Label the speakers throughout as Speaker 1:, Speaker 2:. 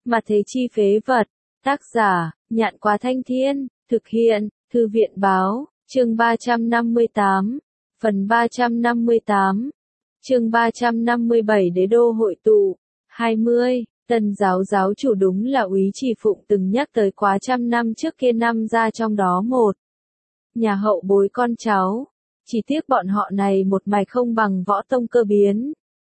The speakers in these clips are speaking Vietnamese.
Speaker 1: Mà thế chi phế vật. Tác giả, Nhạn Quá Thanh Thiên, thực hiện, Thư viện Báo, chương 358, phần 358, chương 357 Đế đô hội tụ, 20, Tần giáo giáo chủ đúng là Úy Chỉ Phụng từng nhắc tới quá trăm năm trước kia năm ra trong đó một. Nhà hậu bối con cháu, chỉ tiếc bọn họ này một mạch không bằng Võ Tông Cơ biến.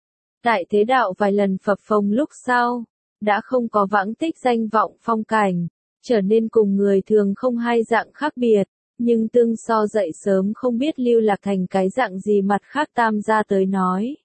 Speaker 1: Tại thế đạo vài lần phập phồng lúc sau, đã không có vãng tích danh vọng phong cảnh, trở nên cùng người thường không hai dạng khác biệt, nhưng tương so dậy sớm không biết lưu lạc thành cái dạng gì mặt khác Tam gia tới nói.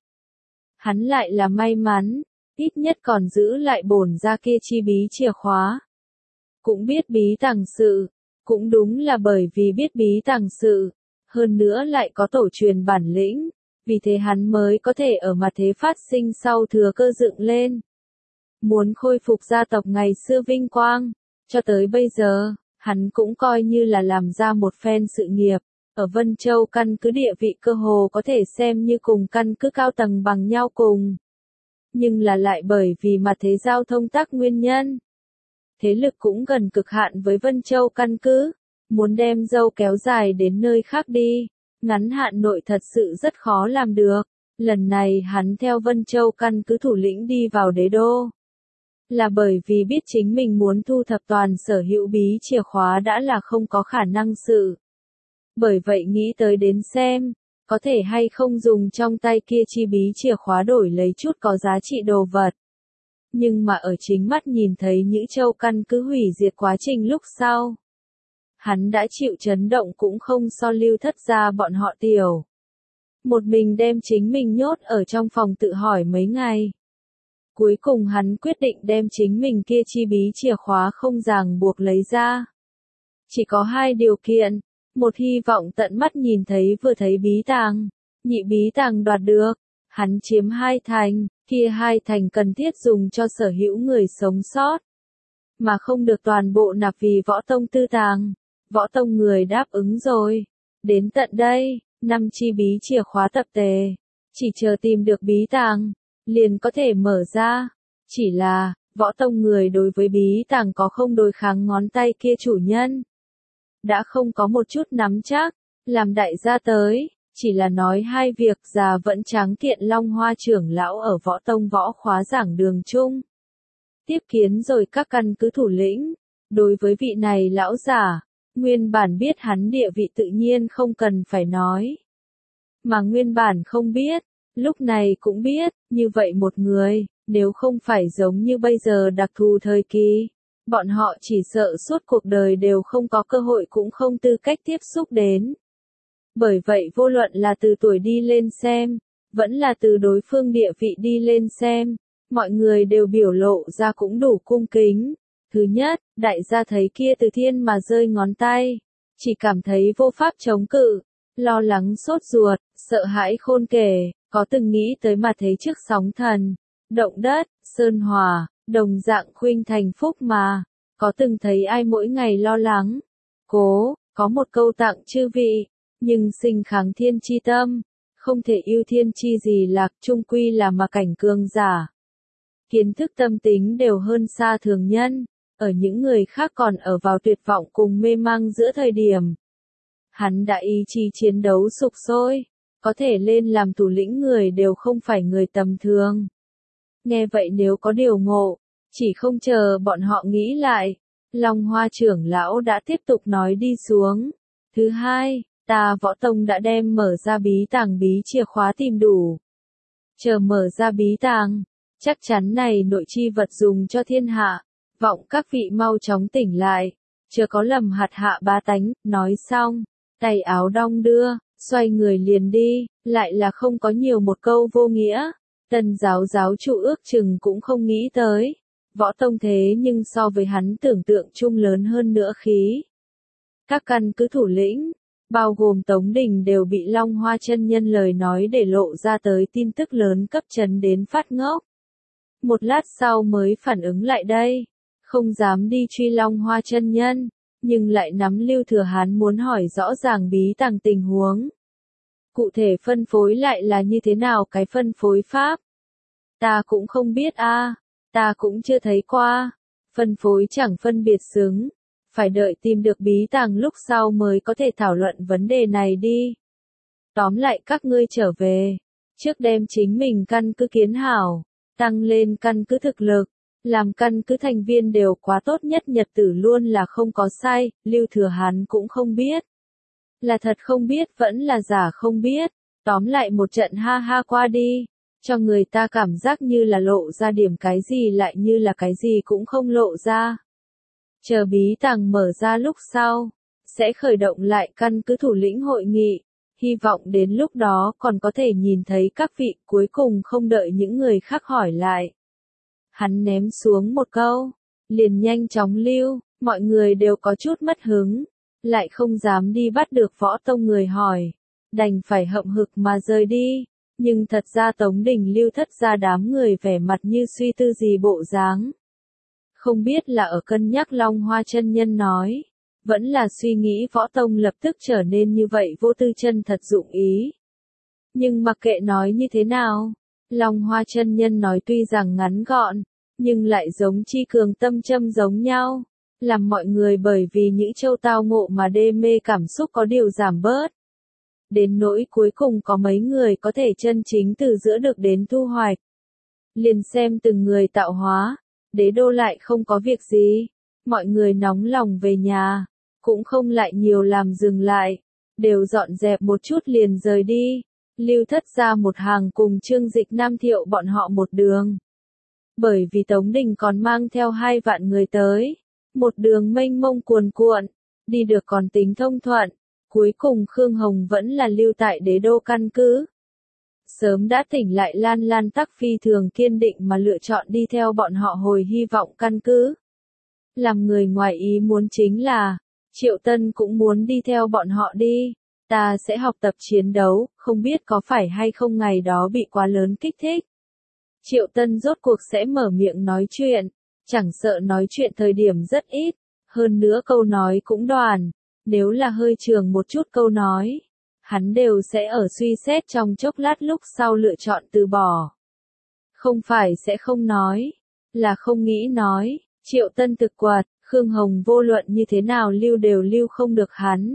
Speaker 1: Hắn lại là may mắn, ít nhất còn giữ lại bổn gia kia chi bí chìa khóa. Cũng biết bí tàng sự, cũng đúng là bởi vì biết bí tàng sự, hơn nữa lại có tổ truyền bản lĩnh, vì thế hắn mới có thể ở mặt thế phát sinh sau thừa cơ dựng lên. Muốn khôi phục gia tộc ngày xưa vinh quang, cho tới bây giờ, hắn cũng coi như là làm ra một phen sự nghiệp, ở Vân Châu căn cứ địa vị cơ hồ có thể xem như cùng căn cứ cao tầng bằng nhau cùng. Nhưng là lại bởi vì mặt thế giao thông tác nguyên nhân. Thế lực cũng gần cực hạn với Vân Châu căn cứ, muốn đem dâu kéo dài đến nơi khác đi, ngắn hạn nội thật sự rất khó làm được. Lần này hắn theo Vân Châu căn cứ thủ lĩnh đi vào đế đô. Là bởi vì biết chính mình muốn thu thập toàn sở hữu bí chìa khóa đã là không có khả năng sự. Bởi vậy nghĩ tới đến xem, có thể hay không dùng trong tay kia chi bí chìa khóa đổi lấy chút có giá trị đồ vật. Nhưng mà ở chính mắt nhìn thấy Nhữ Châu căn cứ hủy diệt quá trình lúc sau. Hắn đã chịu chấn động cũng không so Lưu Thất gia bọn họ tiểu. Một mình đem chính mình nhốt ở trong phòng tự hỏi mấy ngày. Cuối cùng hắn quyết định đem chính mình kia chi bí chìa khóa không ràng buộc lấy ra. Chỉ có hai điều kiện, một hy vọng tận mắt nhìn thấy vừa thấy bí tàng, nhị bí tàng đoạt được, hắn chiếm hai thành, kia hai thành cần thiết dùng cho sở hữu người sống sót. Mà không được toàn bộ nạp vì Võ Tông tư tàng, Võ Tông người đáp ứng rồi. Đến tận đây, 5 chi bí chìa khóa tập tề, chỉ chờ tìm được bí tàng, liền có thể mở ra. Chỉ là, Võ Tông người đối với bí tàng có không đối kháng ngón tay kia chủ nhân. Đã không có một chút nắm chắc, làm đại gia tới, chỉ là nói hai việc già vẫn tráng kiện Long Hoa trưởng lão ở Võ Tông võ khóa giảng đường chung. Tiếp kiến rồi các căn cứ thủ lĩnh, đối với vị này lão giả, nguyên bản biết hắn địa vị tự nhiên không cần phải nói. Mà nguyên bản không biết, lúc này cũng biết, như vậy một người, nếu không phải giống như bây giờ đặc thù thời kỳ, bọn họ chỉ sợ suốt cuộc đời đều không có cơ hội cũng không tư cách tiếp xúc đến. Bởi vậy vô luận là từ tuổi đi lên xem, vẫn là từ đối phương địa vị đi lên xem, mọi người đều biểu lộ ra cũng đủ cung kính. Thứ nhất, đại gia thấy kia từ thiên mà rơi ngón tay, chỉ cảm thấy vô pháp chống cự, lo lắng sốt ruột, sợ hãi khôn kể, có từng nghĩ tới mà thấy trước sóng thần, động đất, sơn hòa, đồng dạng khuynh thành phúc mà, có từng thấy ai mỗi ngày lo lắng, có một câu tặng chư vị, nhưng sinh kháng thiên chi tâm, không thể yêu thiên chi gì lạc chung quy là mà cảnh cường giả. Kiến thức tâm tính đều hơn xa thường nhân, ở những người khác còn ở vào tuyệt vọng cùng mê mang giữa thời điểm. Hắn đã ý chí chiến đấu sục sôi, có thể lên làm thủ lĩnh người đều không phải người tầm thường. Nghe vậy nếu có điều ngộ, chỉ không chờ bọn họ nghĩ lại, Long Hoa trưởng lão đã tiếp tục nói đi xuống. Thứ hai, ta Võ Tông đã đem mở ra bí tàng bí chìa khóa tìm đủ. Chờ mở ra bí tàng, chắc chắn này nội chi vật dùng cho thiên hạ, vọng các vị mau chóng tỉnh lại, chờ có lầm hạt hạ bá tánh, nói xong, tay áo đong đưa, xoay người liền đi, lại là không có nhiều một câu vô nghĩa. Tần giáo giáo chủ ước chừng cũng không nghĩ tới, Võ Tông thế nhưng so với hắn tưởng tượng chung lớn hơn nữa khí. Các căn cứ thủ lĩnh, bao gồm Tống Đình đều bị Long Hoa chân nhân lời nói để lộ ra tới tin tức lớn cấp chấn đến phát ngốc. Một lát sau mới phản ứng lại đây, không dám đi truy Long Hoa chân nhân, nhưng lại nắm Lưu Thừa Hán muốn hỏi rõ ràng bí tàng tình huống. Cụ thể phân phối lại là như thế nào cái phân phối pháp? Ta cũng không biết a, ta cũng chưa thấy qua, phân phối chẳng phân biệt xứng. Phải đợi tìm được bí tàng lúc sau mới có thể thảo luận vấn đề này đi. Tóm lại các ngươi trở về. Trước đem chính mình căn cứ kiến hảo. Tăng lên căn cứ thực lực. Làm căn cứ thành viên đều quá tốt nhất nhật tử luôn là không có sai. Lưu Thừa hắn cũng không biết. Là thật không biết vẫn là giả không biết. Tóm lại một trận ha ha qua đi. Cho người ta cảm giác như là lộ ra điểm cái gì lại như là cái gì cũng không lộ ra. Chờ bí tàng mở ra lúc sau, sẽ khởi động lại căn cứ thủ lĩnh hội nghị, hy vọng đến lúc đó còn có thể nhìn thấy các vị cuối cùng không đợi những người khác hỏi lại. Hắn ném xuống một câu, liền nhanh chóng lưu, mọi người đều có chút mất hứng, lại không dám đi bắt được Võ Tông người hỏi, đành phải hậm hực mà rời đi. Nhưng thật ra Tống Đình Lưu thất ra đám người vẻ mặt như suy tư gì bộ dáng. Không biết là ở cân nhắc Long Hoa chân nhân nói, vẫn là suy nghĩ Võ Tông lập tức trở nên như vậy vô tư chân thật dụng ý. Nhưng mặc kệ nói như thế nào, Long Hoa chân nhân nói tuy rằng ngắn gọn, nhưng lại giống chi cường tâm châm giống nhau, làm mọi người bởi vì những châu tao ngộ mà đê mê cảm xúc có điều giảm bớt. Đến nỗi cuối cùng có mấy người có thể chân chính từ giữa được đến thu hoạch. Liền xem từng người tạo hóa, Đế Đô lại không có việc gì, mọi người nóng lòng về nhà, cũng không lại nhiều làm dừng lại, đều dọn dẹp một chút liền rời đi, Lưu Thất ra một hàng cùng Trương Dịch Nam Thiệu bọn họ một đường. Bởi vì Tống Đình còn mang theo 2 vạn người tới, một đường mênh mông cuồn cuộn, đi được còn tính thông thuận. Cuối cùng Khương Hồng vẫn là lưu tại Đế Đô căn cứ. Sớm đã tỉnh lại Lan Lan Tắc phi thường kiên định mà lựa chọn đi theo bọn họ hồi hy vọng căn cứ. Làm người ngoài ý muốn chính là, Triệu Tân cũng muốn đi theo bọn họ đi. Ta sẽ học tập chiến đấu, không biết có phải hay không ngày đó bị quá lớn kích thích. Triệu Tân rốt cuộc sẽ mở miệng nói chuyện, chẳng sợ nói chuyện thời điểm rất ít, hơn nữa câu nói cũng đoàn. Nếu là hơi trường một chút câu nói, hắn đều sẽ ở suy xét trong chốc lát lúc sau lựa chọn từ bỏ. Không phải sẽ không nói, là không nghĩ nói, Triệu Tân thực quạt, Khương Hồng vô luận như thế nào lưu đều lưu không được hắn.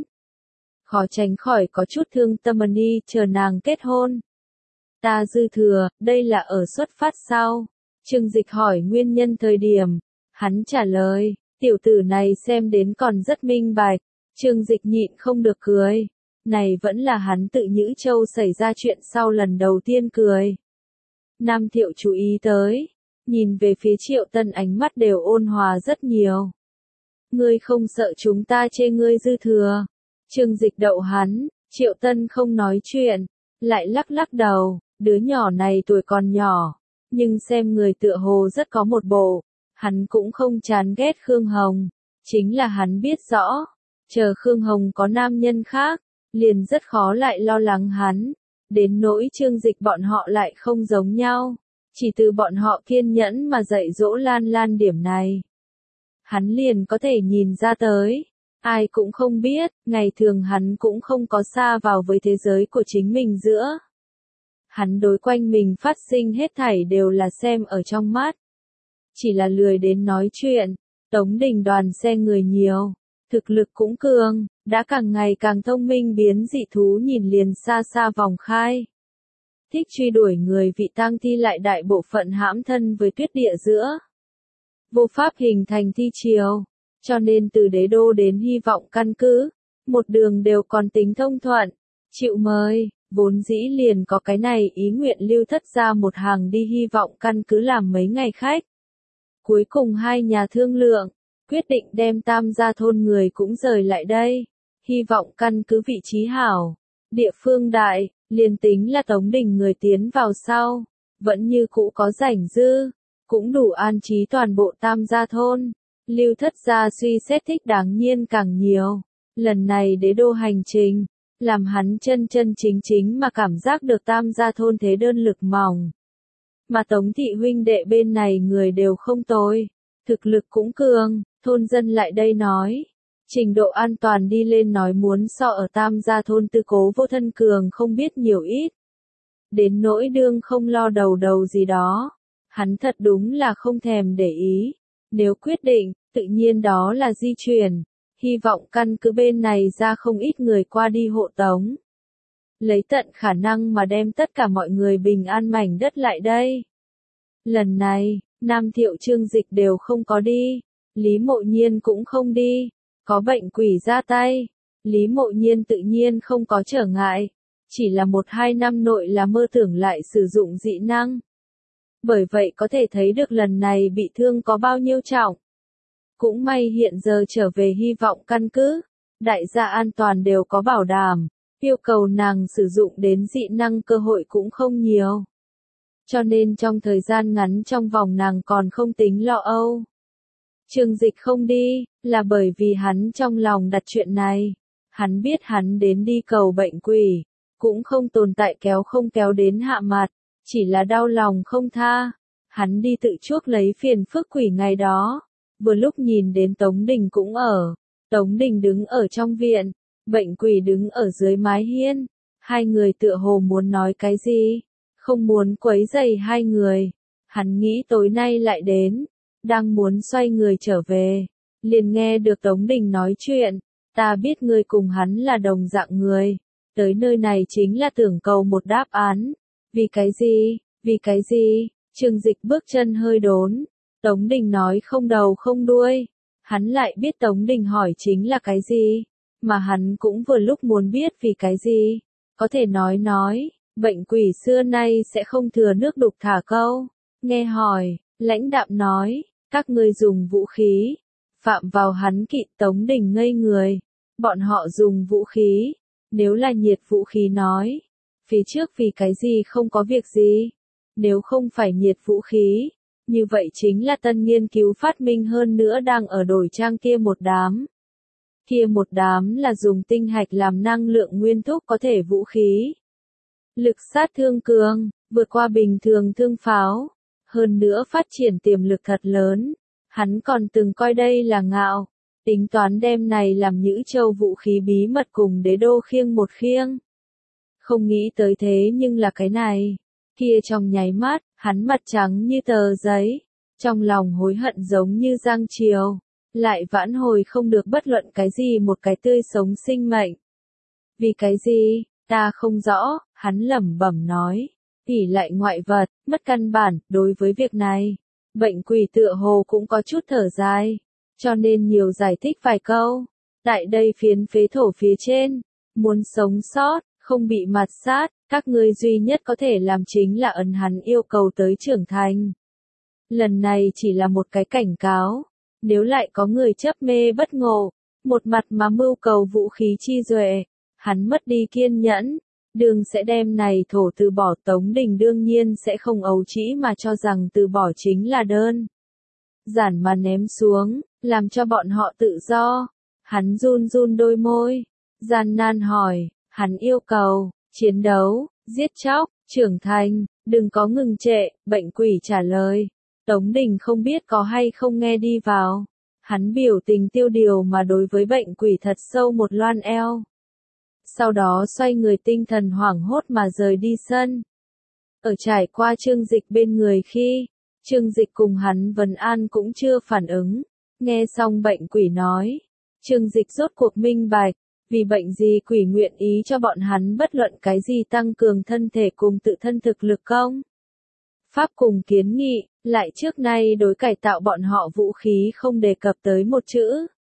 Speaker 1: Khó tránh khỏi có chút thương tâm đi chờ nàng kết hôn. Ta dư thừa, đây là ở xuất phát sau. Trương Dịch hỏi nguyên nhân thời điểm, hắn trả lời, tiểu tử này xem đến còn rất minh bạch. Trương Dịch nhịn không được cười. Này vẫn là hắn tự Nhữ Châu xảy ra chuyện sau lần đầu tiên cười. Nam Thiệu chú ý tới. Nhìn về phía Triệu Tân ánh mắt đều ôn hòa rất nhiều. Ngươi không sợ chúng ta chê ngươi dư thừa. Trương Dịch đậu hắn. Triệu Tân không nói chuyện. Lại lắc lắc đầu. Đứa nhỏ này tuổi còn nhỏ. Nhưng xem người tựa hồ rất có một bộ. Hắn cũng không chán ghét Khương Hồng. Chính là hắn biết rõ. Chờ Khương Hồng có nam nhân khác, liền rất khó lại lo lắng hắn. Đến nỗi Trương Dịch bọn họ lại không giống nhau. Chỉ từ bọn họ kiên nhẫn mà dạy dỗ Lan Lan điểm này. Hắn liền có thể nhìn ra tới. Ai cũng không biết, ngày thường hắn cũng không có xa vào với thế giới của chính mình giữa. Hắn đối quanh mình phát sinh hết thảy đều là xem ở trong mắt. Chỉ là lười đến nói chuyện, Tống Đình đoàn xe người nhiều. Thực lực cũng cường, đã càng ngày càng thông minh biến dị thú nhìn liền xa xa vòng khai. Thích truy đuổi người vị tang thi lại đại bộ phận hãm thân với tuyết địa giữa. Vô pháp hình thành thi chiều, cho nên từ Đế Đô đến hy vọng căn cứ, một đường đều còn tính thông thuận. Chịu mời, vốn dĩ liền có cái này ý nguyện Lưu Thất ra một hàng đi hy vọng căn cứ làm mấy ngày khách. Cuối cùng 2 nhà thương lượng. Quyết định đem Tam Gia thôn người cũng rời lại đây. Hy vọng căn cứ vị trí hảo. Địa phương đại, liền tính là Tống Đình người tiến vào sau. Vẫn như cũ có rảnh dư. Cũng đủ an trí toàn bộ Tam Gia thôn. Lưu Thất gia suy xét thích đáng nhiên càng nhiều. Lần này Đế Đô hành trình. Làm hắn chân chính chính mà cảm giác được Tam Gia thôn thế đơn lực mỏng. Mà Tống thị huynh đệ bên này người đều không tồi. Thực lực cũng cường. Thôn dân lại đây nói, trình độ an toàn đi lên nói muốn so ở Tam Gia thôn Tư Cố Vô Thân cường không biết nhiều ít. Đến nỗi đương không lo đầu gì đó, hắn thật đúng là không thèm để ý. Nếu quyết định, tự nhiên đó là di chuyển. Hy vọng căn cứ bên này ra không ít người qua đi hộ tống. Lấy tận khả năng mà đem tất cả mọi người bình an mảnh đất lại đây. Lần này, Nam Thiệu Trương Dịch đều không có đi. Lý Mộ Nhiên cũng không đi. Có bệnh quỷ ra tay. Lý Mộ Nhiên tự nhiên không có trở ngại. Chỉ là 1-2 năm nội là mơ tưởng lại sử dụng dị năng. Bởi vậy có thể thấy được lần này bị thương có bao nhiêu trọng. Cũng may hiện giờ trở về hy vọng căn cứ. Đại gia an toàn đều có bảo đảm. Yêu cầu nàng sử dụng đến dị năng cơ hội cũng không nhiều. Cho nên trong thời gian ngắn trong vòng nàng còn không tính lo âu. Trương Dịch không đi, là bởi vì hắn trong lòng đặt chuyện này. Hắn biết hắn đến đi cầu bệnh quỷ, cũng không tồn tại kéo không kéo đến hạ mặt, chỉ là đau lòng không tha. Hắn đi tự chuốc lấy phiền phức quỷ ngày đó, vừa lúc nhìn đến Tống Đình cũng ở. Tống Đình đứng ở trong viện, bệnh quỷ đứng ở dưới mái hiên. Hai người tựa hồ muốn nói cái gì, không muốn quấy rầy hai người. Hắn nghĩ tối nay lại đến, đang muốn xoay người trở về, liền nghe được Tống Đình nói chuyện. Ta biết ngươi cùng hắn là đồng dạng người, tới nơi này chính là tưởng cầu một đáp án. Vì cái gì, vì cái gì? Trương Dịch bước chân hơi đốn. Tống Đình nói không đầu không đuôi. Hắn lại biết Tống Đình hỏi chính là cái gì, mà hắn cũng vừa lúc muốn biết vì cái gì. Có thể nói, bệnh quỷ xưa nay sẽ không thừa nước đục thả câu. Nghe hỏi, lãnh đạm nói, các ngươi dùng vũ khí, phạm vào hắn kỵ. Tống Đình ngây người. Bọn họ dùng vũ khí, nếu là nhiệt vũ khí nói, phía trước vì cái gì không có việc gì, nếu không phải nhiệt vũ khí, như vậy chính là tân nghiên cứu phát minh hơn nữa đang ở đổi trang kia một đám. Kia một đám là dùng tinh hạch làm năng lượng nguyên thúc có thể vũ khí. Lực sát thương cường, vượt qua bình thường thương pháo, hơn nữa phát triển tiềm lực thật lớn. Hắn còn từng coi đây là ngạo, tính toán đem này làm Nhữ Châu vũ khí bí mật cùng đế đô khiêng một khiêng. Không nghĩ tới thế nhưng là cái này. Kia trong nháy mắt, hắn mặt trắng như tờ giấy, trong lòng hối hận giống như giang triều, lại vãn hồi không được bất luận cái gì một cái tươi sống sinh mệnh. Vì cái gì, ta không rõ, hắn lẩm bẩm nói, ỷ lại ngoại vật, mất căn bản. Đối với việc này, bệnh quỷ tựa hồ cũng có chút thở dài, cho nên nhiều giải thích vài câu. Tại đây phiến phế thổ phía trên, muốn sống sót, không bị mạt sát, các ngươi duy nhất có thể làm chính là ấn hắn yêu cầu tới trưởng thành. Lần này chỉ là một cái cảnh cáo, nếu lại có người chấp mê bất ngộ, một mặt mà mưu cầu vũ khí chi duệ, hắn mất đi kiên nhẫn, đường sẽ đem này thổ từ bỏ. Tống Đình đương nhiên sẽ không ấu trĩ mà cho rằng từ bỏ chính là đơn giản mà ném xuống, làm cho bọn họ tự do. Hắn run run đôi môi, gian nan hỏi, hắn yêu cầu, chiến đấu, giết chóc, trưởng thành, đừng có ngừng trệ. Bệnh quỷ trả lời. Tống Đình không biết có hay không nghe đi vào. Hắn biểu tình tiêu điều mà đối với bệnh quỷ thật sâu một loan eo. Sau đó xoay người tinh thần hoảng hốt mà rời đi sân. Ở trải qua Trương Dịch bên người khi, Trương Dịch cùng hắn vấn an cũng chưa phản ứng. Nghe xong bệnh quỷ nói, Trương Dịch rốt cuộc minh bạch, vì bệnh gì quỷ nguyện ý cho bọn hắn bất luận cái gì tăng cường thân thể cùng tự thân thực lực công pháp cùng kiến nghị, lại trước nay đối cải tạo bọn họ vũ khí không đề cập tới một chữ.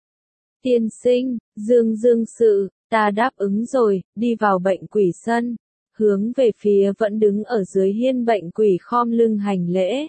Speaker 1: Tiên sinh, Dương sự, ta đáp ứng rồi. Đi vào bệnh quỷ sân, hướng về phía vẫn đứng ở dưới hiên bệnh quỷ khom lưng hành lễ.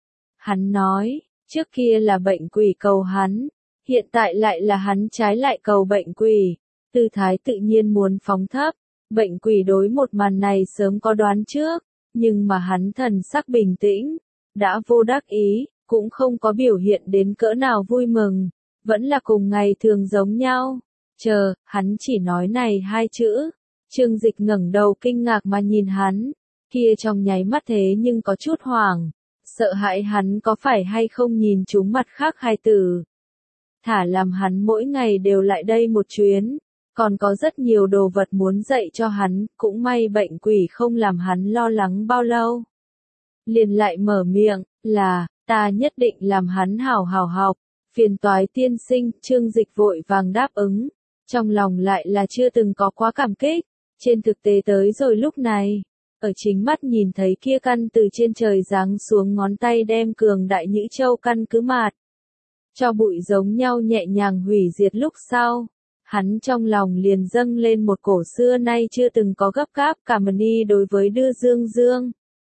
Speaker 1: Hắn nói, trước kia là bệnh quỷ cầu hắn, hiện tại lại là hắn trái lại cầu bệnh quỷ. Tư thái tự nhiên muốn phóng thấp. Bệnh quỷ đối một màn này sớm có đoán trước, nhưng mà hắn thần sắc bình tĩnh, đã vô đắc ý, cũng không có biểu hiện đến cỡ nào vui mừng, vẫn là cùng ngày thường giống nhau. Chờ, hắn chỉ nói này hai chữ. Trương Dịch ngẩng đầu kinh ngạc mà nhìn hắn, kia trong nháy mắt thế nhưng có chút hoảng, sợ hãi hắn có phải hay không nhìn trúng mặt khác hai từ. Thả làm hắn mỗi ngày đều lại đây một chuyến, còn có rất nhiều đồ vật muốn dạy cho hắn, cũng may bệnh quỷ không làm hắn lo lắng bao lâu. Liền lại mở miệng, là, Ta nhất định làm hắn hảo hảo học. Phiền toái tiên sinh, Trương Dịch vội vàng đáp ứng. Trong lòng lại là chưa từng có quá cảm kích. Trên thực tế tới rồi lúc này, ở chính mắt nhìn thấy kia căn từ trên trời giáng xuống ngón tay đem cường đại nhũ châu căn cứ mạt. Cho bụi giống nhau nhẹ nhàng hủy diệt lúc sau. Hắn trong lòng liền dâng lên một cổ xưa nay chưa từng có gấp gáp cảm ơn đối với đưa Dương Dương.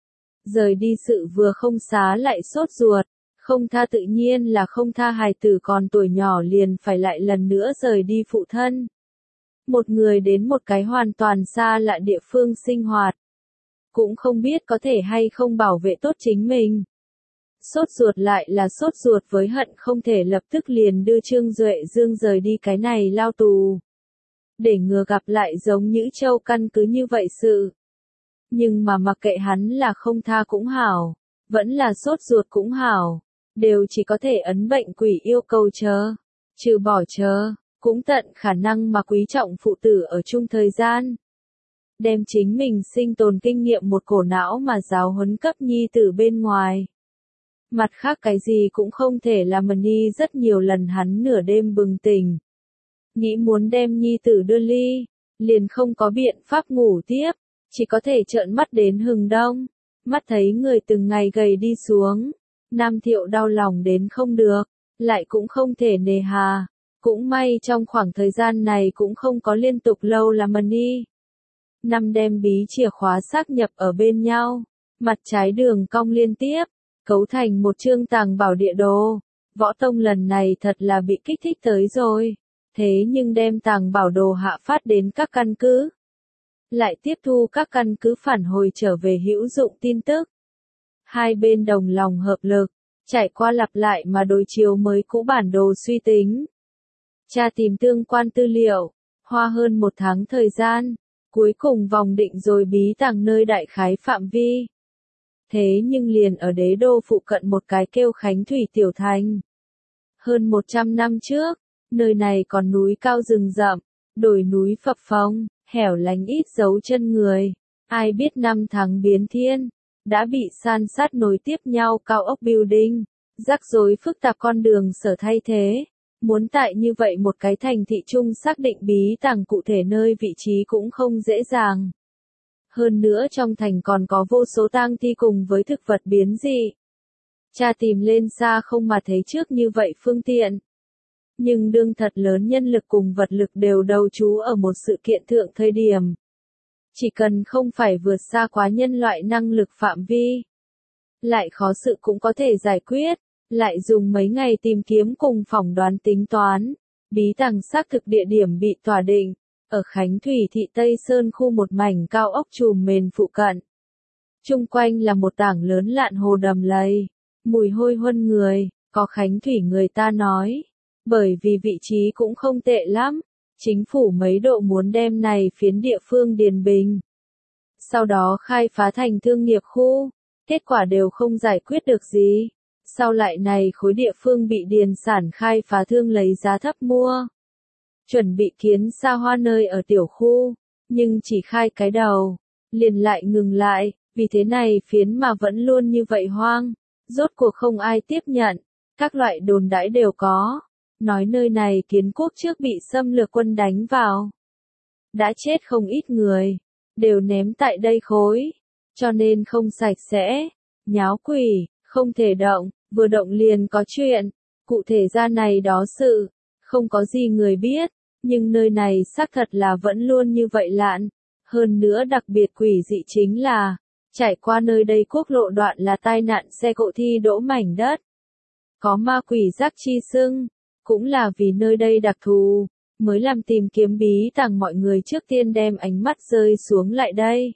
Speaker 1: Rời đi sự vừa không xá lại sốt ruột, không tha tự nhiên là không tha hài tử còn tuổi nhỏ liền phải lại lần nữa rời đi phụ thân. Một người đến một cái hoàn toàn xa lạ địa phương sinh hoạt. Cũng không biết có thể hay không bảo vệ tốt chính mình. Sốt ruột lại là sốt ruột với hận không thể lập tức liền đưa Trương Duệ Dương rời đi cái này lao tù. Để ngừa gặp lại giống Nhữ Châu căn cứ như vậy sự. Nhưng mà mặc kệ hắn là không tha cũng hảo, vẫn là sốt ruột cũng hảo, đều chỉ có thể ấn bệnh quỷ yêu cầu trừ bỏ cũng tận khả năng mà quý trọng phụ tử ở chung thời gian. Đem chính mình sinh tồn kinh nghiệm một cổ não mà giáo huấn cấp nhi tử bên ngoài. Mặt khác cái gì cũng không thể làm Nhi rất nhiều lần hắn nửa đêm bừng tỉnh. Nghĩ muốn đem nhi tử đưa ly, liền không có biện pháp ngủ tiếp, chỉ có thể trợn mắt đến hừng đông. Mắt thấy người từng ngày gầy đi xuống, Nam Thiệu đau lòng đến không được, lại cũng không thể nề hà. Cũng may trong khoảng thời gian này cũng không có liên tục lâu làm Nhi. Năm đem bí chìa khóa xác nhập ở bên nhau, mặt trái đường cong liên tiếp, cấu thành một chương tàng bảo địa đồ. Võ Tông lần này thật là bị kích thích tới rồi. Thế nhưng đem tàng bảo đồ hạ phát đến các căn cứ. Lại tiếp thu các căn cứ phản hồi trở về hữu dụng tin tức. Hai bên đồng lòng hợp lực, trải qua lặp lại mà đối chiếu mới cũ bản đồ suy tính. Tra tìm tương quan tư liệu, hoa hơn 1 tháng thời gian, cuối cùng vòng định rồi bí tàng nơi đại khái phạm vi. Thế nhưng liền ở đế đô phụ cận một cái kêu Khánh Thủy tiểu thành. Hơn 100 năm trước, nơi này còn núi cao rừng rậm, đồi núi phập phồng, hẻo lánh ít dấu chân người. Ai biết năm tháng biến thiên, đã bị san sát nối tiếp nhau cao ốc building, rắc rối phức tạp con đường sở thay thế. Muốn tại như vậy một cái thành thị trung xác định bí tàng cụ thể nơi vị trí cũng không dễ dàng. Hơn nữa trong thành còn có vô số tang thi cùng với thực vật biến dị. Cha tìm lên xa không mà thấy trước như vậy phương tiện. Nhưng đương thật lớn nhân lực cùng vật lực đều đầu trú ở một sự kiện thượng thời điểm. Chỉ cần không phải vượt xa quá nhân loại năng lực phạm vi. Lại khó sự cũng có thể giải quyết, lại dùng mấy ngày tìm kiếm cùng phỏng đoán tính toán. Bí tàng xác thực địa điểm bị tỏa định, ở Khánh Thủy thị Tây Sơn khu một mảnh cao ốc trùm mền phụ cận. Trung quanh là một tảng lớn lạn hồ đầm lầy, mùi hôi huân người, có Khánh Thủy người ta nói. Bởi vì vị trí cũng không tệ lắm, chính phủ mấy độ muốn đem này phiến địa phương điền bình. Sau đó khai phá thành thương nghiệp khu, kết quả đều không giải quyết được gì. Sau lại này khối địa phương bị điền sản khai phá thương lấy giá thấp mua. Chuẩn bị kiến xa hoa nơi ở tiểu khu, nhưng chỉ khai cái đầu, liền lại ngừng lại, vì thế này phiến mà vẫn luôn như vậy hoang, rốt cuộc không ai tiếp nhận, các loại đồn đãi đều có. Nói nơi này kiến quốc trước bị xâm lược quân đánh vào. Đã chết không ít người, đều ném tại đây khối, cho nên không sạch sẽ, nháo quỷ, không thể động, vừa động liền có chuyện, cụ thể ra này đó sự, không có gì người biết, nhưng nơi này xác thật là vẫn luôn như vậy lạn, hơn nữa đặc biệt quỷ dị chính là, trải qua nơi đây quốc lộ đoạn là tai nạn xe cộ thi đỗ mảnh đất. Có ma quỷ giác chi xưng. Cũng là vì nơi đây đặc thù, mới làm tìm kiếm bí tàng mọi người trước tiên đem ánh mắt rơi xuống lại đây.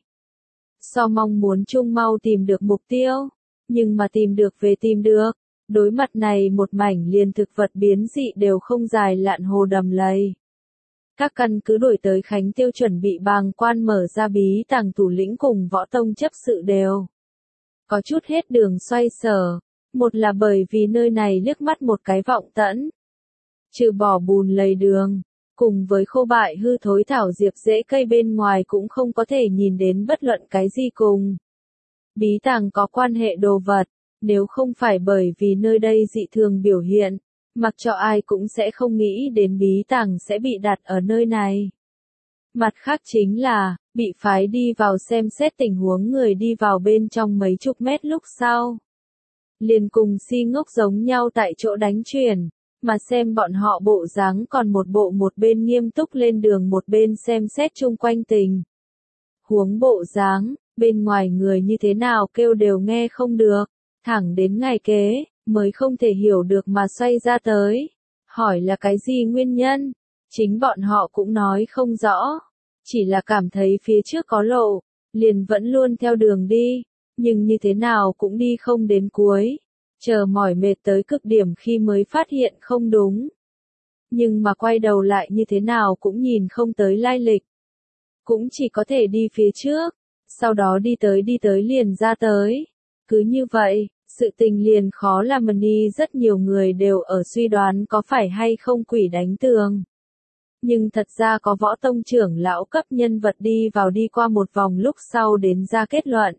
Speaker 1: So mong muốn chung mau tìm được mục tiêu, nhưng mà tìm được về tìm được, đối mặt này một mảnh liền thực vật biến dị đều không dài lạn hồ đầm lầy. Các căn cứ đổi tới Khánh Tiêu chuẩn bị bàng quan mở ra bí tàng thủ lĩnh cùng Võ Tông chấp sự đều. Có chút hết đường xoay sở, một là bởi vì nơi này liếc mắt một cái vọng tẫn. Trừ bỏ bùn lầy đường, cùng với khô bại hư thối thảo diệp rễ cây bên ngoài cũng không có thể nhìn đến bất luận cái gì cùng bí tàng có quan hệ đồ vật, Nếu không phải bởi vì nơi đây dị thường biểu hiện, mặc cho ai cũng sẽ không nghĩ đến bí tàng sẽ bị đặt ở nơi này. Mặt khác chính là, bị phái đi vào xem xét tình huống người đi vào bên trong mấy chục mét lúc sau. Liền cùng si ngốc giống nhau tại chỗ đánh chuyển, mà xem bọn họ bộ dáng còn một bộ một bên nghiêm túc lên đường một bên xem xét chung quanh tình. Huống bộ dáng, bên ngoài người như thế nào kêu đều nghe không được, thẳng đến ngày kế, mới không thể hiểu được mà xoay ra tới. Hỏi là cái gì nguyên nhân? Chính bọn họ cũng nói không rõ. Chỉ là cảm thấy phía trước có lộ, liền vẫn luôn theo đường đi, nhưng như thế nào cũng đi không đến cuối. Chờ mỏi mệt tới cực điểm khi mới phát hiện không đúng. Nhưng mà quay đầu lại như thế nào cũng nhìn không tới lai lịch. Cũng chỉ có thể đi phía trước, sau đó đi tới liền ra tới. Cứ như vậy, sự tình liền khó làm đi, rất nhiều người đều ở suy đoán có phải hay không quỷ đánh tường. Nhưng thật ra có võ tông trưởng lão cấp nhân vật đi vào đi qua một vòng lúc sau đến ra kết luận.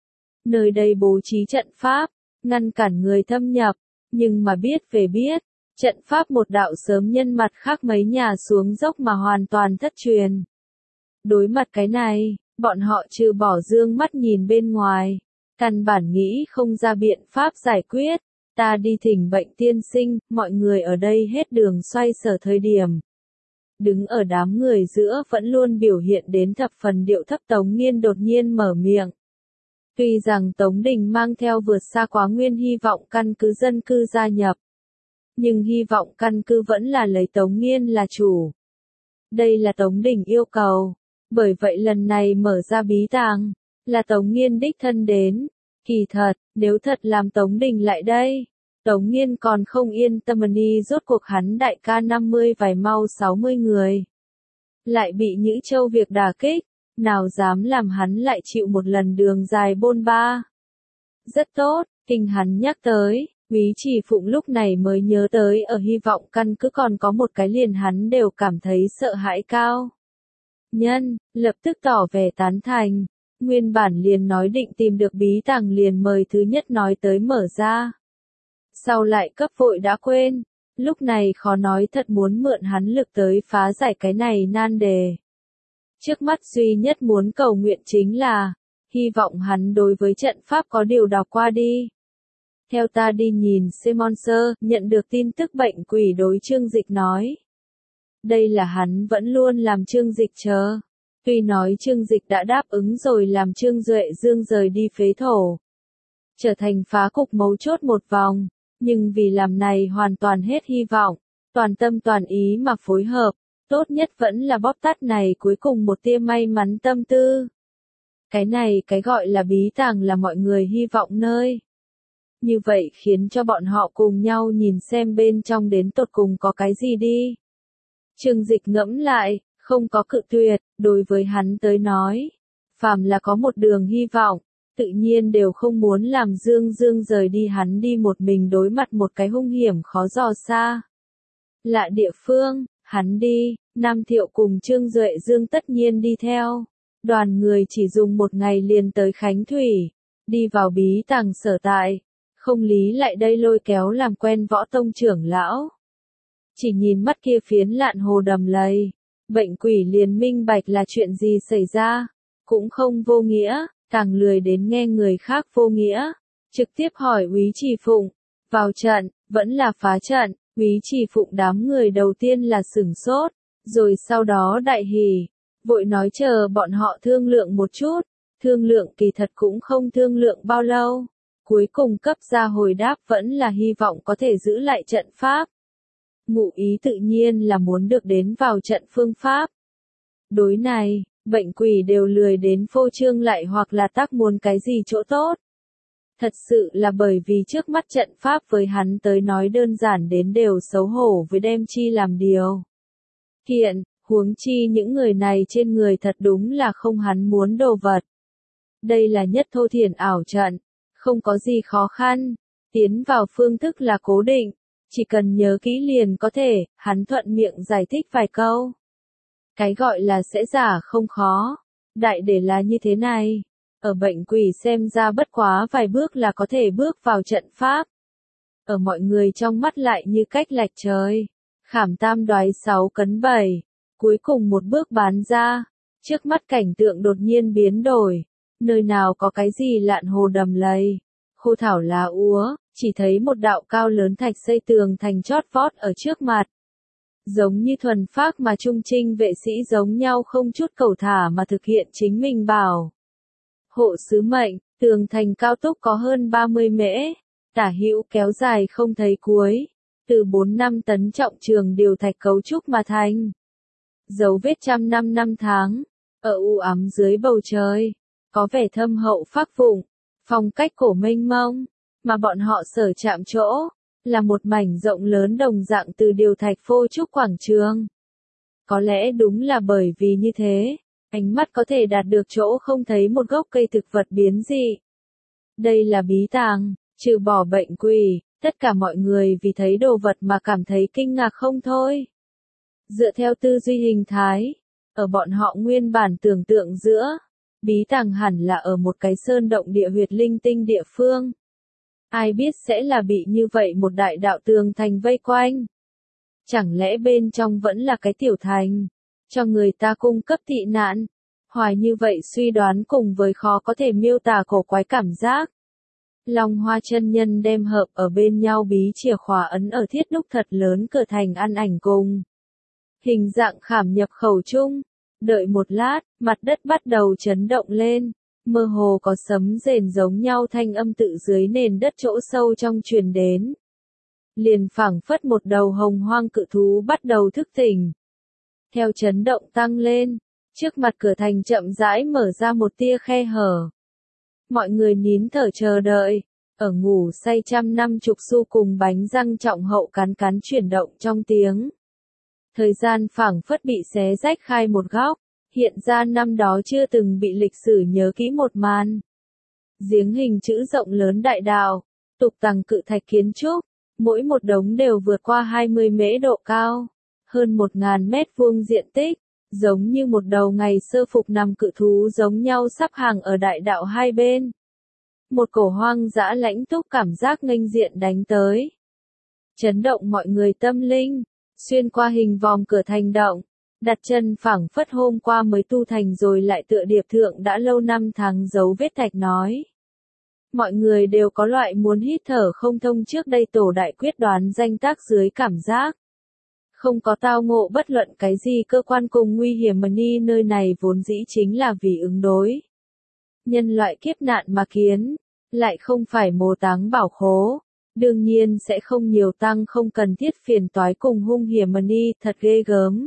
Speaker 1: Nơi đây bố trí trận pháp, ngăn cản người thâm nhập, nhưng mà biết về biết, trận pháp một đạo sớm nhân mặt khác mấy nhà xuống dốc mà hoàn toàn thất truyền. Đối mặt cái này, bọn họ trừ bỏ dương mắt nhìn bên ngoài, căn bản nghĩ không ra biện pháp giải quyết. Ta đi thỉnh bệnh tiên sinh, mọi người ở đây hết đường xoay sở thời điểm. Đứng ở đám người giữa vẫn luôn biểu hiện đến thập phần điệu thấp Tống Nghiên đột nhiên mở miệng. Tuy rằng Tống Đình mang theo vượt xa quá nguyên hy vọng căn cứ dân cư gia nhập, nhưng hy vọng căn cứ vẫn là lấy Tống Nghiên là chủ. Đây là Tống Đình yêu cầu, bởi vậy lần này mở ra bí tàng, là Tống Nghiên đích thân đến. Kỳ thật, nếu thật làm Tống Đình lại đây, Tống Nghiên còn không yên tâm đi, rốt cuộc hắn đại ca 50 vài mau 60 người. Lại bị Nhữ Châu việc đả kích, nào dám làm hắn lại chịu một lần đường dài bôn ba. Rất tốt, kinh hắn nhắc tới, Úy Chỉ Phụng lúc này mới nhớ tới ở hy vọng căn cứ còn có một cái liền hắn đều cảm thấy sợ hãi cao. Nhân, lập tức tỏ vẻ tán thành, nguyên bản liền nói định tìm được bí tàng liền mời thứ nhất nói tới mở ra. Sau lại cấp vội đã quên, lúc này khó nói thật muốn mượn hắn lực tới phá giải cái này nan đề. Trước mắt duy nhất muốn cầu nguyện chính là, hy vọng hắn đối với trận pháp có điều đọc qua đi. Theo ta đi nhìn Semonser, nhận được tin tức bệnh quỷ đối Trương Dịch nói. Đây là hắn vẫn luôn làm Trương Dịch chờ. Tuy nói Trương Dịch đã đáp ứng rồi làm Trương Duệ Dương rời đi phế thổ, trở thành phá cục mấu chốt một vòng, nhưng vì làm này hoàn toàn hết hy vọng, toàn tâm toàn ý mà phối hợp, tốt nhất vẫn là bóp tắt này cuối cùng một tia may mắn tâm tư. Cái này cái gọi là bí tàng là mọi người hy vọng nơi. Như vậy khiến cho bọn họ cùng nhau nhìn xem bên trong đến tột cùng có cái gì đi. Trương Dịch ngẫm lại, không có cự tuyệt, đối với hắn tới nói, phàm là có một đường hy vọng, tự nhiên đều không muốn làm Dương Dương rời đi, hắn đi một mình đối mặt một cái hung hiểm khó dò xa. Lạ địa phương, hắn đi, Nam Thiệu cùng Trương Duệ Dương tất nhiên đi theo. Đoàn người chỉ dùng một ngày liền tới Khánh Thủy, đi vào bí tàng sở tại, không lý lại đây lôi kéo làm quen võ tông trưởng lão. Chỉ nhìn mắt kia phiến lạn hồ đầm lầy, bệnh quỷ liền minh bạch là chuyện gì xảy ra, cũng không vô nghĩa, càng lười đến nghe người khác vô nghĩa, trực tiếp hỏi Úy Chỉ Phụng, vào trận, vẫn là phá trận. Úy Chỉ Phụng đám người đầu tiên là sửng sốt, rồi sau đó đại hỉ, vội nói chờ bọn họ thương lượng một chút, thương lượng kỳ thật cũng không thương lượng bao lâu, cuối cùng cấp ra hồi đáp vẫn là hy vọng có thể giữ lại trận pháp. Ngụ ý tự nhiên là muốn được đến vào trận phương pháp. Đối này, bệnh quỷ đều lười đến phô trương lại hoặc là tác muốn cái gì chỗ tốt. Thật sự là bởi vì trước mắt trận pháp với hắn tới nói đơn giản đến đều xấu hổ với đem chi làm điều. Kiện, huống chi những người này trên người thật đúng là không hắn muốn đồ vật. Đây là nhất thô thiển ảo trận, không có gì khó khăn, tiến vào phương thức là cố định, chỉ cần nhớ kỹ liền có thể, hắn thuận miệng giải thích vài câu. Cái gọi là sẽ giả không khó, đại để là như thế này. Ở bệnh quỷ xem ra bất quá vài bước là có thể bước vào trận pháp. Ở mọi người trong mắt lại như cách lệch trời. Khảm tam đoái 6 cấn 7. Cuối cùng một bước bán ra. Trước mắt cảnh tượng đột nhiên biến đổi. Nơi nào có cái gì lạn hồ đầm lầy. Khô thảo lá úa, chỉ thấy một đạo cao lớn thạch xây tường thành chót vót ở trước mặt. Giống như thuần phác mà trung trinh vệ sĩ giống nhau không chút cầu thả mà thực hiện chính mình bảo. Hộ sứ mệnh, tường thành cao túc có hơn 30 mễ, tả hữu kéo dài không thấy cuối, từ 4-5 tấn trọng trường điều thạch cấu trúc mà thành. Dấu vết trăm năm tháng, ở u ám dưới bầu trời, có vẻ thâm hậu phác phụng, phong cách cổ mênh mông, mà bọn họ sở chạm chỗ, là một mảnh rộng lớn đồng dạng từ điều thạch phô trúc quảng trường. Có lẽ đúng là bởi vì như thế, ánh mắt có thể đạt được chỗ không thấy một gốc cây thực vật biến dị. Đây là bí tàng, trừ bỏ bệnh quỷ, tất cả mọi người vì thấy đồ vật mà cảm thấy kinh ngạc không thôi. Dựa theo tư duy hình thái, ở bọn họ nguyên bản tưởng tượng giữa, bí tàng hẳn là ở một cái sơn động địa huyệt linh tinh địa phương. Ai biết sẽ là bị như vậy một đại đạo tường thành vây quanh. Chẳng lẽ bên trong vẫn là cái tiểu thành, cho người ta cung cấp tị nạn. Hoài như vậy suy đoán cùng với khó có thể miêu tả cổ quái cảm giác. Long Hoa chân nhân đem hợp ở bên nhau bí chìa khóa ấn ở thiết đúc thật lớn cửa thành ăn ảnh cùng. Hình dạng khảm nhập khẩu chung. Đợi một lát, mặt đất bắt đầu chấn động lên. Mơ hồ có sấm rền giống nhau thanh âm tự dưới nền đất chỗ sâu trong truyền đến. Liền phảng phất một đầu hồng hoang cự thú bắt đầu thức tỉnh. Theo chấn động tăng lên, trước mặt cửa thành chậm rãi mở ra một tia khe hở. Mọi người nín thở chờ đợi, ở ngủ say 150 xu cùng bánh răng trọng hậu cắn cắn chuyển động trong tiếng. Thời gian phảng phất bị xé rách khai một góc, hiện ra năm đó chưa từng bị lịch sử nhớ kỹ một màn. Giếng hình chữ rộng lớn đại đạo, tục tằng cự thạch kiến trúc, mỗi một đống đều vượt qua 20 mễ độ cao, hơn 1000 mét vuông diện tích, giống như một đầu ngày sơ phục nằm cự thú giống nhau sắp hàng ở đại đạo hai bên. Một cổ hoang dã lãnh túc cảm giác nghênh diện đánh tới. Chấn động mọi người tâm linh, xuyên qua hình vòm cửa thành động, đặt chân phảng phất hôm qua mới tu thành rồi lại tựa điệp thượng đã lâu năm tháng dấu vết thạch nói. Mọi người đều có loại muốn hít thở không thông trước đây tổ đại quyết đoán danh tác dưới cảm giác. Không có tao ngộ bất luận cái gì cơ quan cùng nguy hiểm mà ni nơi này vốn dĩ chính là vì ứng đối. Nhân loại kiếp nạn mà kiến, lại không phải mồ táng bảo khố. Đương nhiên sẽ không nhiều tăng không cần thiết phiền toái cùng hung hiểm mà ni thật ghê gớm.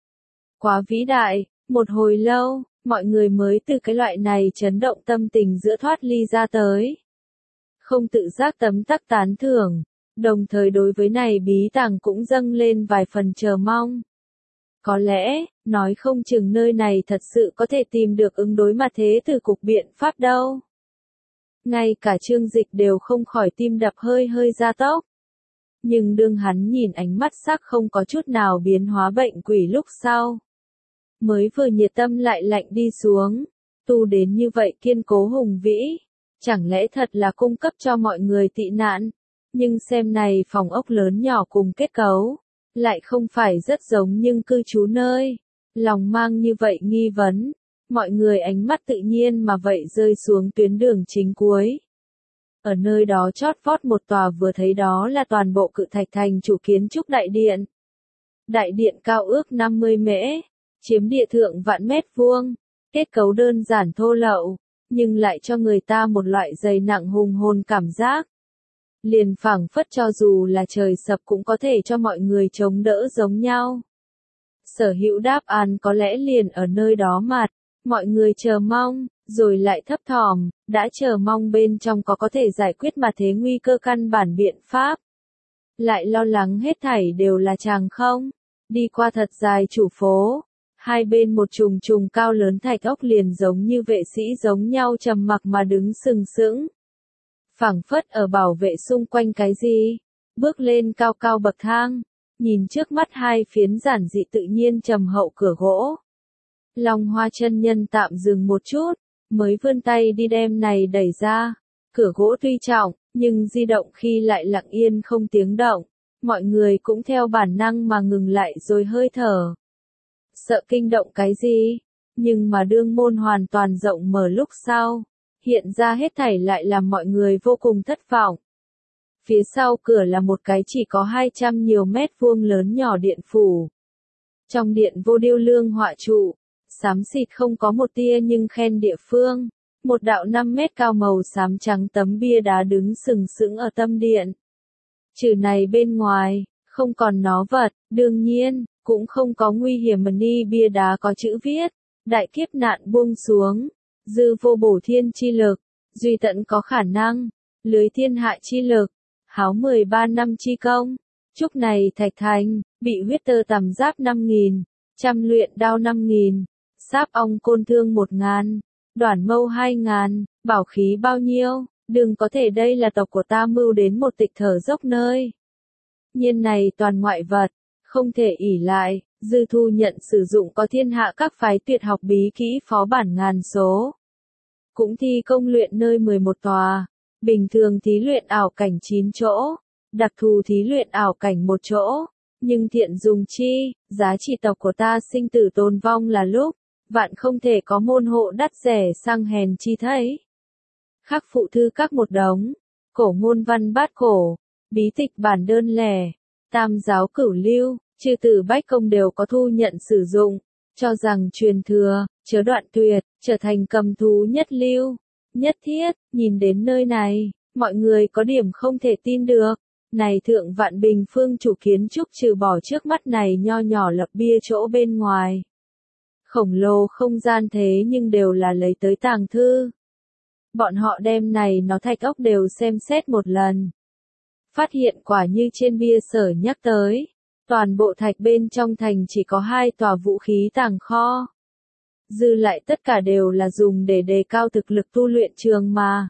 Speaker 1: Quá vĩ đại, một hồi lâu, mọi người mới từ cái loại này chấn động tâm tình giữa thoát ly ra tới. Không tự giác tấm tắc tán thưởng, đồng thời đối với này bí tàng cũng dâng lên vài phần chờ mong. Có lẽ, nói không chừng nơi này thật sự có thể tìm được ứng đối mà thế từ cục biện pháp đâu. Ngay cả Trương Dịch đều không khỏi tim đập hơi hơi gia tốc. Nhưng đương hắn nhìn ánh mắt sắc không có chút nào biến hóa bệnh quỷ lúc sau. Mới vừa nhiệt tâm lại lạnh đi xuống, tu đến như vậy kiên cố hùng vĩ. Chẳng lẽ thật là cung cấp cho mọi người tị nạn, nhưng xem này phòng ốc lớn nhỏ cùng kết cấu, lại không phải rất giống nhưng cư trú nơi. Lòng mang như vậy nghi vấn, mọi người ánh mắt tự nhiên mà vậy rơi xuống tuyến đường chính cuối. Ở nơi đó chót vót một tòa vừa thấy đó là toàn bộ cự thạch thành chủ kiến trúc đại điện. Đại điện cao ước 50 mễ, chiếm địa thượng vạn mét vuông, kết cấu đơn giản thô lậu, nhưng lại cho người ta một loại dày nặng hùng hồn cảm giác. Liền phảng phất cho dù là trời sập cũng có thể cho mọi người chống đỡ giống nhau. Sở hữu đáp án có lẽ liền ở nơi đó mặt, mọi người chờ mong, rồi lại thấp thỏm, đã chờ mong bên trong có thể giải quyết mà thế nguy cơ căn bản biện pháp. Lại lo lắng hết thảy đều là chàng không, đi qua thật dài chủ phố. Hai bên một trùng trùng cao lớn thạch ốc liền giống như vệ sĩ giống nhau trầm mặc mà đứng sừng sững. Phảng phất ở bảo vệ xung quanh cái gì, bước lên cao cao bậc thang, nhìn trước mắt hai phiến giản dị tự nhiên trầm hậu cửa gỗ. Long Hoa chân nhân tạm dừng một chút, mới vươn tay đi đem này đẩy ra. Cửa gỗ tuy trọng, nhưng di động khi lại lặng yên không tiếng động. Mọi người cũng theo bản năng mà ngừng lại rồi hơi thở. Sợ kinh động cái gì? Nhưng mà đương môn hoàn toàn rộng mở lúc sau. Hiện ra hết thảy lại làm mọi người vô cùng thất vọng. Phía sau cửa là một cái chỉ có 200 nhiều mét vuông lớn nhỏ điện phủ. Trong điện vô điêu lương họa trụ, xám xịt không có một tia nhưng khen địa phương. Một đạo 5 mét cao màu xám trắng tấm bia đá đứng sừng sững ở tâm điện. Trừ này bên ngoài, không còn nó vật, đương nhiên, cũng không có nguy hiểm mà ni bia đá có chữ viết. Đại kiếp nạn buông xuống, dư vô bổ thiên chi lực, duy tận có khả năng, lưới thiên hạ chi lực, háo 13 năm chi công. Chúc này thạch thành, bị huyết tơ tầm giáp 5.000, trăm luyện đao 5.000, sáp ong côn thương 1.000, đoản mâu 2.000, bảo khí bao nhiêu, đừng có thể đây là tộc của ta mưu đến một tịch thở dốc nơi. Nhiên này toàn ngoại vật, không thể ỷ lại, dư thu nhận sử dụng có thiên hạ các phái tuyệt học bí kỹ phó bản ngàn số. Cũng thi công luyện nơi 11 tòa, bình thường thí luyện ảo cảnh 9 chỗ, đặc thù thí luyện ảo cảnh 1 chỗ, nhưng thiện dùng chi, giá trị tộc của ta sinh tử tồn vong là lúc, vạn không thể có môn hộ đắt rẻ sang hèn chi thấy. Khắc phụ thư các một đống, cổ ngôn văn bát cổ, bí tịch bản đơn lẻ, tam giáo cửu lưu, chư tử bách công đều có thu nhận sử dụng, cho rằng truyền thừa, chớ đoạn tuyệt, trở thành cầm thú nhất lưu, nhất thiết. Nhìn đến nơi này, mọi người có điểm không thể tin được. Này thượng vạn bình phương chủ kiến trúc trừ bỏ trước mắt này nho nhỏ lập bia chỗ bên ngoài. Khổng lồ không gian thế nhưng đều là lấy tới tàng thư. Bọn họ đem này nó thạch ốc đều xem xét một lần. Phát hiện quả như trên bia sở nhắc tới. Toàn bộ thạch bên trong thành chỉ có 2 tòa vũ khí tàng kho. Dư lại tất cả đều là dùng để đề cao thực lực tu luyện trường mà.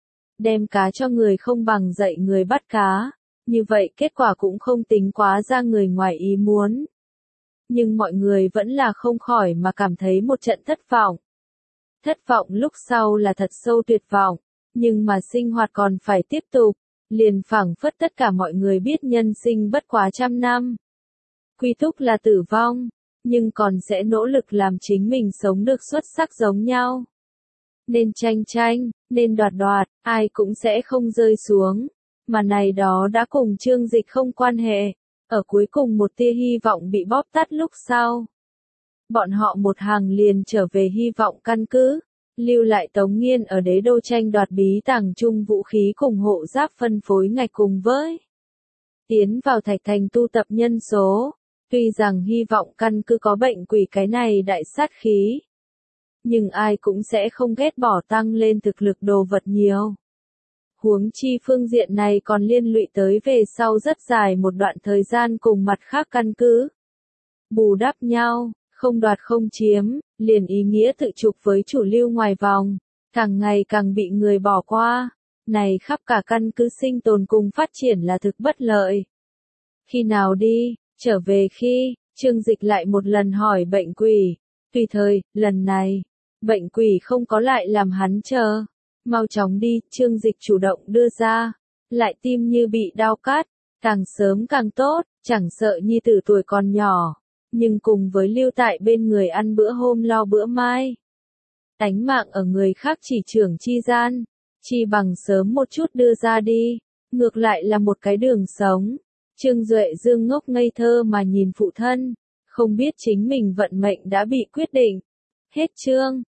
Speaker 1: Đem cá cho người không bằng dạy người bắt cá. Như vậy kết quả cũng không tính quá ra người ngoài ý muốn. Nhưng mọi người vẫn là không khỏi mà cảm thấy một trận thất vọng. Thất vọng lúc sau là thật sâu tuyệt vọng. Nhưng mà sinh hoạt còn phải tiếp tục. Liền phảng phất tất cả mọi người biết nhân sinh bất quá 100 năm. Quy túc là tử vong, nhưng còn sẽ nỗ lực làm chính mình sống được xuất sắc giống nhau. Nên tranh tranh, nên đoạt đoạt, ai cũng sẽ không rơi xuống. Mà này đó đã cùng Trương Dịch không quan hệ. Ở cuối cùng một tia hy vọng bị bóp tắt lúc sau. Bọn họ một hàng liền trở về hy vọng căn cứ. Lưu lại Tống Nghiên ở đế đô tranh đoạt bí tàng chung vũ khí cùng hộ giáp phân phối ngạch cùng với. Tiến vào thạch thành tu tập nhân số. Tuy rằng hy vọng căn cứ có bệnh quỷ cái này đại sát khí. Nhưng ai cũng sẽ không ghét bỏ tăng lên thực lực đồ vật nhiều. Huống chi phương diện này còn liên lụy tới về sau rất dài một đoạn thời gian cùng mặt khác căn cứ. Bù đắp nhau, không đoạt không chiếm, liền ý nghĩa tự trục với chủ lưu ngoài vòng, càng ngày càng bị người bỏ qua. Này khắp cả căn cứ sinh tồn cùng phát triển là thực bất lợi. Khi nào đi, trở về khi, Trương Dịch lại một lần hỏi bệnh quỷ. Tùy thời, lần này, bệnh quỷ không có lại làm hắn chờ. Mau chóng đi, Trương Dịch chủ động đưa ra. Lại tim như bị đau cắt, càng sớm càng tốt, chẳng sợ nhi tử tuổi còn nhỏ. Nhưng cùng với lưu tại bên người ăn bữa hôm lo bữa mai. Tánh mạng ở người khác chỉ trưởng chi gian, chi bằng sớm một chút đưa ra đi. Ngược lại là một cái đường sống. Trương Duệ Dương ngốc ngây thơ mà nhìn phụ thân, không biết chính mình vận mệnh đã bị quyết định. Hết chương.